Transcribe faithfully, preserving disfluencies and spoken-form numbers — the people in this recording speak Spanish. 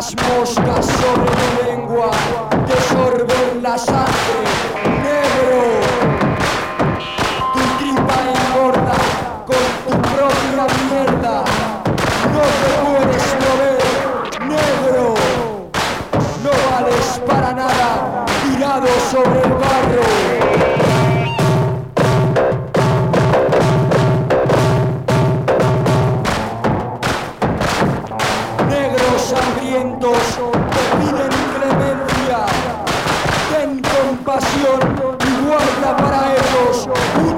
Las moscas sobre tu lengua te sorben la sangre, negro. Tu tripa engorda con tu propia mierda. No te puedes mover, negro. No vales para nada, tirado sobre el barro. Hambrientos te piden clemencia, ten compasión y guarda para ellos un